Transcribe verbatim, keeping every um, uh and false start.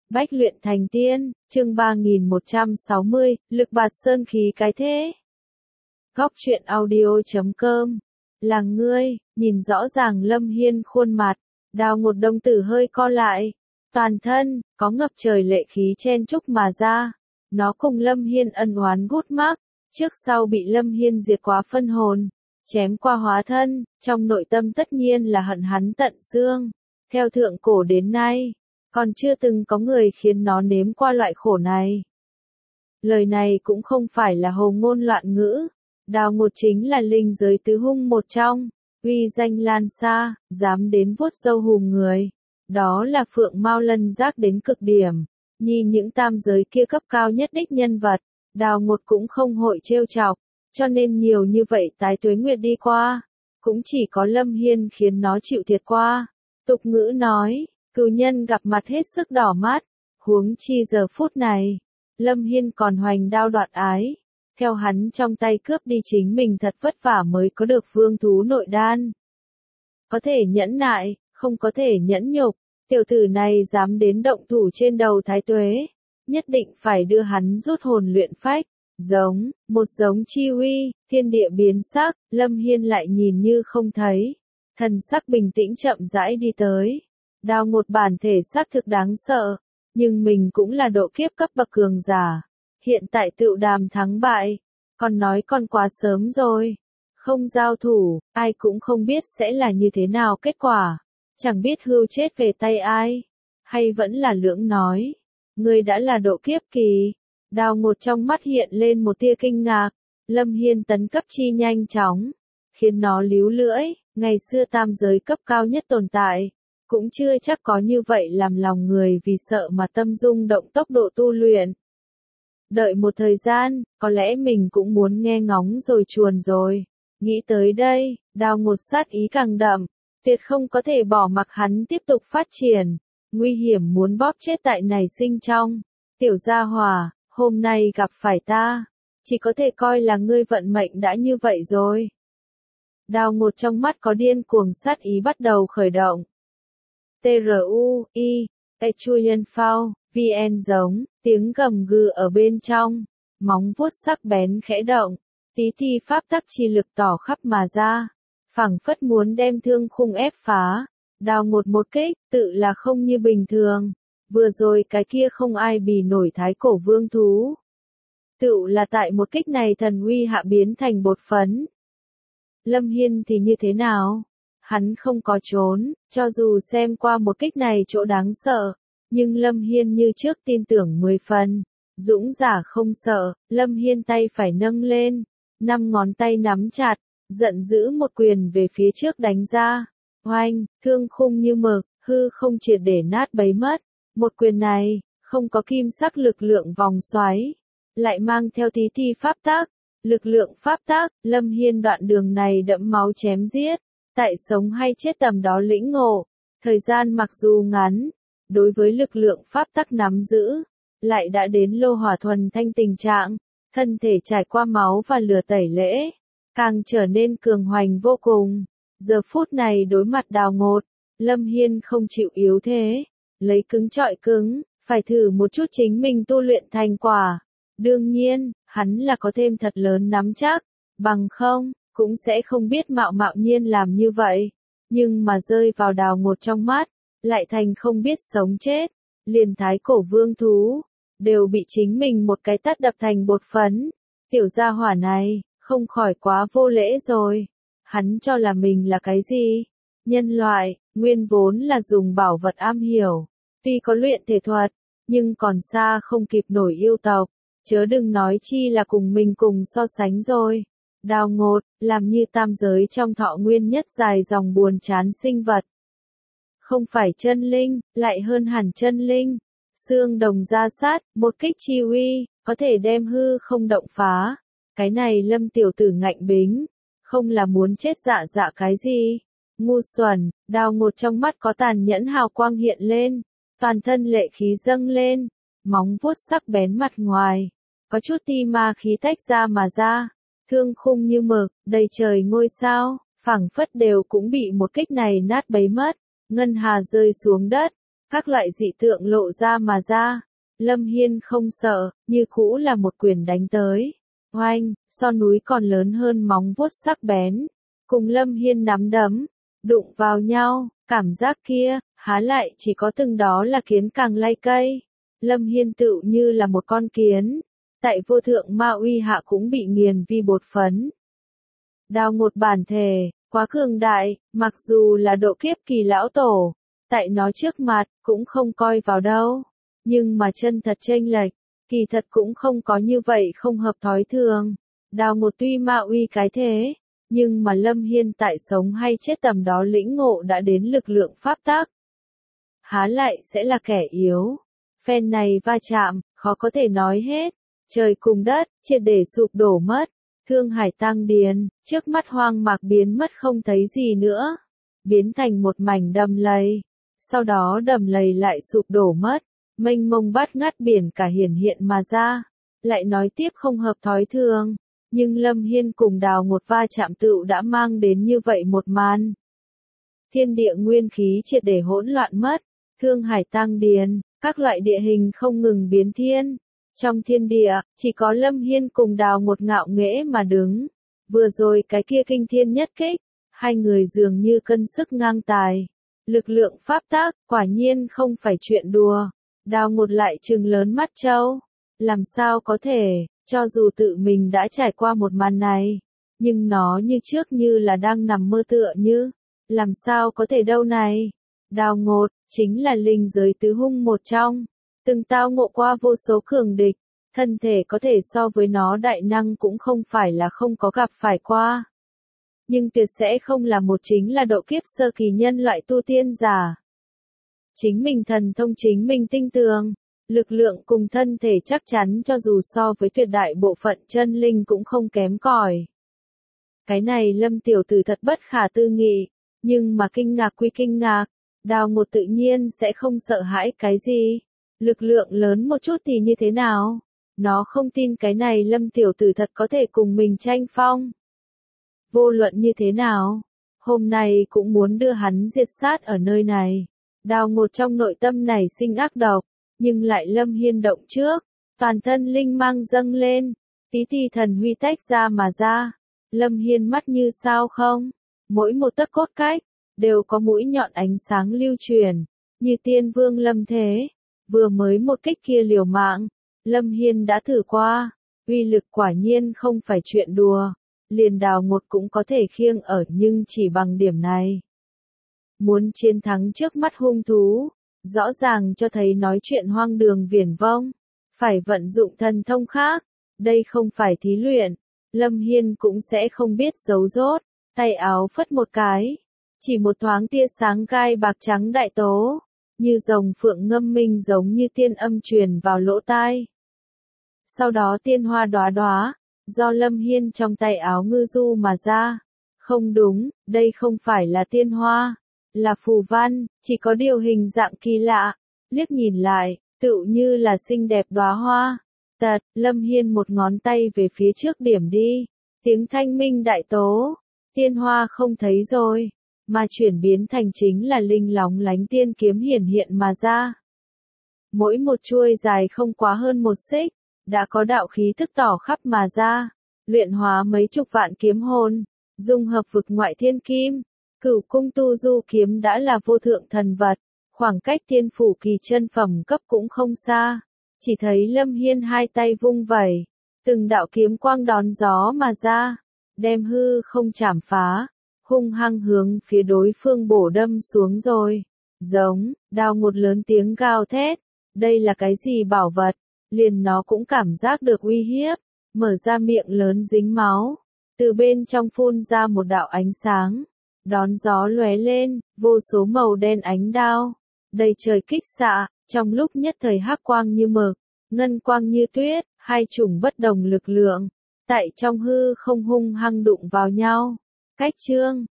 Bách luyện thành tiên, chương ba nghìn một trăm sáu mươi, lực bạt sơn khí cái thế. Góc truyện audio.com. Là ngươi, nhìn rõ ràng Lâm Hiên khuôn mặt, Đào Ngột đồng tử hơi co lại. Toàn thân, có ngập trời lệ khí chen chúc mà ra. Nó cùng Lâm Hiên ân oán gút mắc, trước sau bị Lâm Hiên diệt quá phân hồn, chém qua hóa thân, trong nội tâm tất nhiên là hận hắn tận xương. Theo thượng cổ đến nay, còn chưa từng có người khiến nó nếm qua loại khổ này. Lời này cũng không phải là hồ ngôn loạn ngữ. Đào Ngột chính là linh giới tứ hung một trong, uy danh lan xa, dám đến vuốt râu hùm người. Đó là Phượng Mao Lân Giác đến cực điểm, nhi những tam giới kia cấp cao nhất đích nhân vật, Đào Ngột cũng không hội trêu chọc, cho nên nhiều như vậy tái tuế nguyệt đi qua, cũng chỉ có Lâm Hiên khiến nó chịu thiệt qua. Tục ngữ nói, cừu nhân gặp mặt hết sức đỏ mắt, huống chi giờ phút này, Lâm Hiên còn hoành đao đoạt ái. Theo hắn trong tay cướp đi chính mình thật vất vả mới có được vương thú nội đan. Có thể nhẫn nại, không có thể nhẫn nhục, tiểu tử này dám đến động thủ trên đầu Thái Tuế, nhất định phải đưa hắn rút hồn luyện phách. Giống, một giống chi uy, thiên địa biến sắc, Lâm Hiên lại nhìn như không thấy. Thần sắc bình tĩnh chậm rãi đi tới. Đào Ngột bản thể xác thực đáng sợ, nhưng mình cũng là độ kiếp cấp bậc cường giả. Hiện tại tựu đàm thắng bại, còn nói còn quá sớm rồi. Không giao thủ, ai cũng không biết sẽ là như thế nào kết quả. Chẳng biết hưu chết về tay ai, hay vẫn là lưỡng nói. Người đã là độ kiếp kỳ. Đào Ngột trong mắt hiện lên một tia kinh ngạc. Lâm Hiên tấn cấp chi nhanh chóng, khiến nó líu lưỡi. Ngày xưa tam giới cấp cao nhất tồn tại, cũng chưa chắc có như vậy làm lòng người vì sợ mà tâm rung động tốc độ tu luyện. Đợi một thời gian, có lẽ mình cũng muốn nghe ngóng rồi chuồn rồi. Nghĩ tới đây, Đào Ngột sát ý càng đậm, tuyệt không có thể bỏ mặc hắn tiếp tục phát triển. Nguy hiểm muốn bóp chết tại này sinh trong. Tiểu gia hỏa, hôm nay gặp phải ta, chỉ có thể coi là ngươi vận mệnh đã như vậy rồi. Đào Ngột trong mắt có điên cuồng sát ý bắt đầu khởi động. T R U I, Echuyen Phao, V N giống, tiếng gầm gừ ở bên trong, móng vuốt sắc bén khẽ động, tí ti pháp tắc chi lực tỏ khắp mà ra, phảng phất muốn đem thương khung ép phá. Đào Ngột một kích, tự là không như bình thường, vừa rồi cái kia không ai bì nổi thái cổ vương thú. Tự là tại một kích này thần uy hạ biến thành bột phấn. Lâm Hiên thì như thế nào? Hắn không có trốn, cho dù xem qua một kích này chỗ đáng sợ, nhưng Lâm Hiên như trước tin tưởng mười phần. Dũng giả không sợ, Lâm Hiên tay phải nâng lên, năm ngón tay nắm chặt, giận dữ một quyền về phía trước đánh ra. Oanh, thương khung như mực, hư không triệt để nát bấy mất. Một quyền này, không có kim sắc lực lượng vòng xoáy, lại mang theo tí ti pháp tác. Lực lượng pháp tác, Lâm Hiên đoạn đường này đẫm máu chém giết, tại sống hay chết tầm đó lĩnh ngộ. Thời gian mặc dù ngắn, đối với lực lượng pháp tắc nắm giữ, lại đã đến lô hỏa thuần thanh tình trạng, thân thể trải qua máu và lửa tẩy lễ, càng trở nên cường hoành vô cùng. Giờ phút này đối mặt Đào Ngột, Lâm Hiên không chịu yếu thế, lấy cứng trọi cứng, phải thử một chút chính mình tu luyện thành quả. Đương nhiên, hắn là có thêm thật lớn nắm chắc, bằng không, cũng sẽ không biết mạo mạo nhiên làm như vậy. Nhưng mà rơi vào Đào Ngột trong mắt, lại thành không biết sống chết, liền thái cổ vương thú, đều bị chính mình một cái tát đập thành bột phấn. Tiểu gia hỏa này, không khỏi quá vô lễ rồi. Hắn cho là mình là cái gì? Nhân loại, nguyên vốn là dùng bảo vật am hiểu, tuy có luyện thể thuật, nhưng còn xa không kịp nổi yêu tộc. Chớ đừng nói chi là cùng mình cùng so sánh rồi. Đào Ngột, làm như tam giới trong thọ nguyên nhất dài dòng buồn chán sinh vật. Không phải chân linh, lại hơn hẳn chân linh. Xương đồng da sát, một kích chi uy, có thể đem hư không động phá. Cái này Lâm tiểu tử ngạnh bính, không là muốn chết dạ dạ cái gì. Ngu xuẩn, Đào Ngột trong mắt có tàn nhẫn hào quang hiện lên, toàn thân lệ khí dâng lên, móng vuốt sắc bén mặt ngoài, có chút ti ma khí tách ra mà ra, thương khung như mực, đầy trời ngôi sao, phảng phất đều cũng bị một kích này nát bấy mất. Ngân hà rơi xuống đất, các loại dị tượng lộ ra mà ra. Lâm Hiên không sợ, như cũ là một quyền đánh tới. Oanh, so núi còn lớn hơn móng vuốt sắc bén. Cùng Lâm Hiên nắm đấm, đụng vào nhau, cảm giác kia, há lại chỉ có từng đó là kiến càng lay cây. Lâm Hiên tựu như là một con kiến, tại vô thượng ma uy hạ cũng bị nghiền vi bột phấn. Đao một bản thể, quá cường đại, mặc dù là độ kiếp kỳ lão tổ, tại nó trước mặt, cũng không coi vào đâu. Nhưng mà chân thật chênh lệch, kỳ thật cũng không có như vậy không hợp thói thường. Đao một tuy ma uy cái thế, nhưng mà Lâm Hiên tại sống hay chết tầm đó lĩnh ngộ đã đến lực lượng pháp tắc. Há lại sẽ là kẻ yếu. Phen này va chạm, khó có thể nói hết. Trời cùng đất, triệt để sụp đổ mất. Thương hải tang điền, trước mắt hoang mạc biến mất không thấy gì nữa. Biến thành một mảnh đầm lầy. Sau đó đầm lầy lại sụp đổ mất. Mênh mông bát ngát biển cả hiển hiện mà ra. Lại nói tiếp không hợp thói thường. Nhưng Lâm Hiên cùng Đào một va chạm tựu đã mang đến như vậy một màn. Thiên địa nguyên khí triệt để hỗn loạn mất. Thương hải tang điền, các loại địa hình không ngừng biến thiên. Trong thiên địa, chỉ có Lâm Hiên cùng Đào một ngạo nghễ mà đứng. Vừa rồi cái kia kinh thiên nhất kích, hai người dường như cân sức ngang tài. Lực lượng pháp tác, quả nhiên không phải chuyện đùa. Đào một lại trừng lớn mắt trâu. Làm sao có thể, cho dù tự mình đã trải qua một màn này, nhưng nó như trước như là đang nằm mơ tựa như. Làm sao có thể đâu này. Đào ngột, chính là linh giới tứ hung một trong. Từng tao ngộ qua vô số cường địch, thân thể có thể so với nó đại năng cũng không phải là không có gặp phải qua. Nhưng tuyệt sẽ không là một chính là độ kiếp sơ kỳ nhân loại tu tiên giả. Chính mình thần thông chính mình tinh tường, lực lượng cùng thân thể chắc chắn cho dù so với tuyệt đại bộ phận chân linh cũng không kém cỏi. Cái này Lâm tiểu tử thật bất khả tư nghị, nhưng mà kinh ngạc quy kinh ngạc, Đào một tự nhiên sẽ không sợ hãi cái gì. Lực lượng lớn một chút thì như thế nào? Nó không tin cái này Lâm tiểu tử thật có thể cùng mình tranh phong. Vô luận như thế nào, hôm nay cũng muốn đưa hắn diệt sát ở nơi này. Đào một trong nội tâm này sinh ác độc, nhưng lại Lâm Hiên động trước, toàn thân linh mang dâng lên, tí ti thần huy tách ra mà ra. Lâm Hiên mắt như sao không, mỗi một tấc cốt cách, đều có mũi nhọn ánh sáng lưu truyền, như tiên vương lâm thế. Vừa mới một kích kia liều mạng, Lâm Hiên đã thử qua, uy lực quả nhiên không phải chuyện đùa, liền Đào một cũng có thể khiêng ở nhưng chỉ bằng điểm này. Muốn chiến thắng trước mắt hung thú, rõ ràng cho thấy nói chuyện hoang đường viển vông, phải vận dụng thần thông khác, đây không phải thí luyện, Lâm Hiên cũng sẽ không biết giấu rốt, tay áo phất một cái, chỉ một thoáng tia sáng gai bạc trắng đại tố. Như rồng phượng ngâm minh giống như tiên âm truyền vào lỗ tai. Sau đó tiên hoa đóa đóa, do Lâm Hiên trong tay áo ngư du mà ra. Không đúng, đây không phải là tiên hoa, là phù văn, chỉ có điều hình dạng kỳ lạ. Liếc nhìn lại, tựu như là xinh đẹp đóa hoa. Tật, Lâm Hiên một ngón tay về phía trước điểm đi. Tiếng thanh minh đại tố, tiên hoa không thấy rồi. Mà chuyển biến thành chính là linh lóng lánh tiên kiếm hiển hiện mà ra. Mỗi một chuôi dài không quá hơn một xích, đã có đạo khí thức tỏ khắp mà ra, luyện hóa mấy chục vạn kiếm hồn, dung hợp vực ngoại thiên kim, cửu cung tu du kiếm đã là vô thượng thần vật, khoảng cách tiên phủ kỳ chân phẩm cấp cũng không xa, chỉ thấy Lâm Hiên hai tay vung vẩy, từng đạo kiếm quang đón gió mà ra, đem hư không chảm phá. Hung hăng hướng phía đối phương bổ đâm xuống rồi. Giống, Đào một lớn tiếng gào thét. Đây là cái gì bảo vật? Liền nó cũng cảm giác được uy hiếp. Mở ra miệng lớn dính máu. Từ bên trong phun ra một đạo ánh sáng. Đón gió lóe lên, vô số màu đen ánh đao. Đầy trời kích xạ, trong lúc nhất thời hắc quang như mực, ngân quang như tuyết, hai chủng bất đồng lực lượng. Tại trong hư không hung hăng đụng vào nhau. Cách chương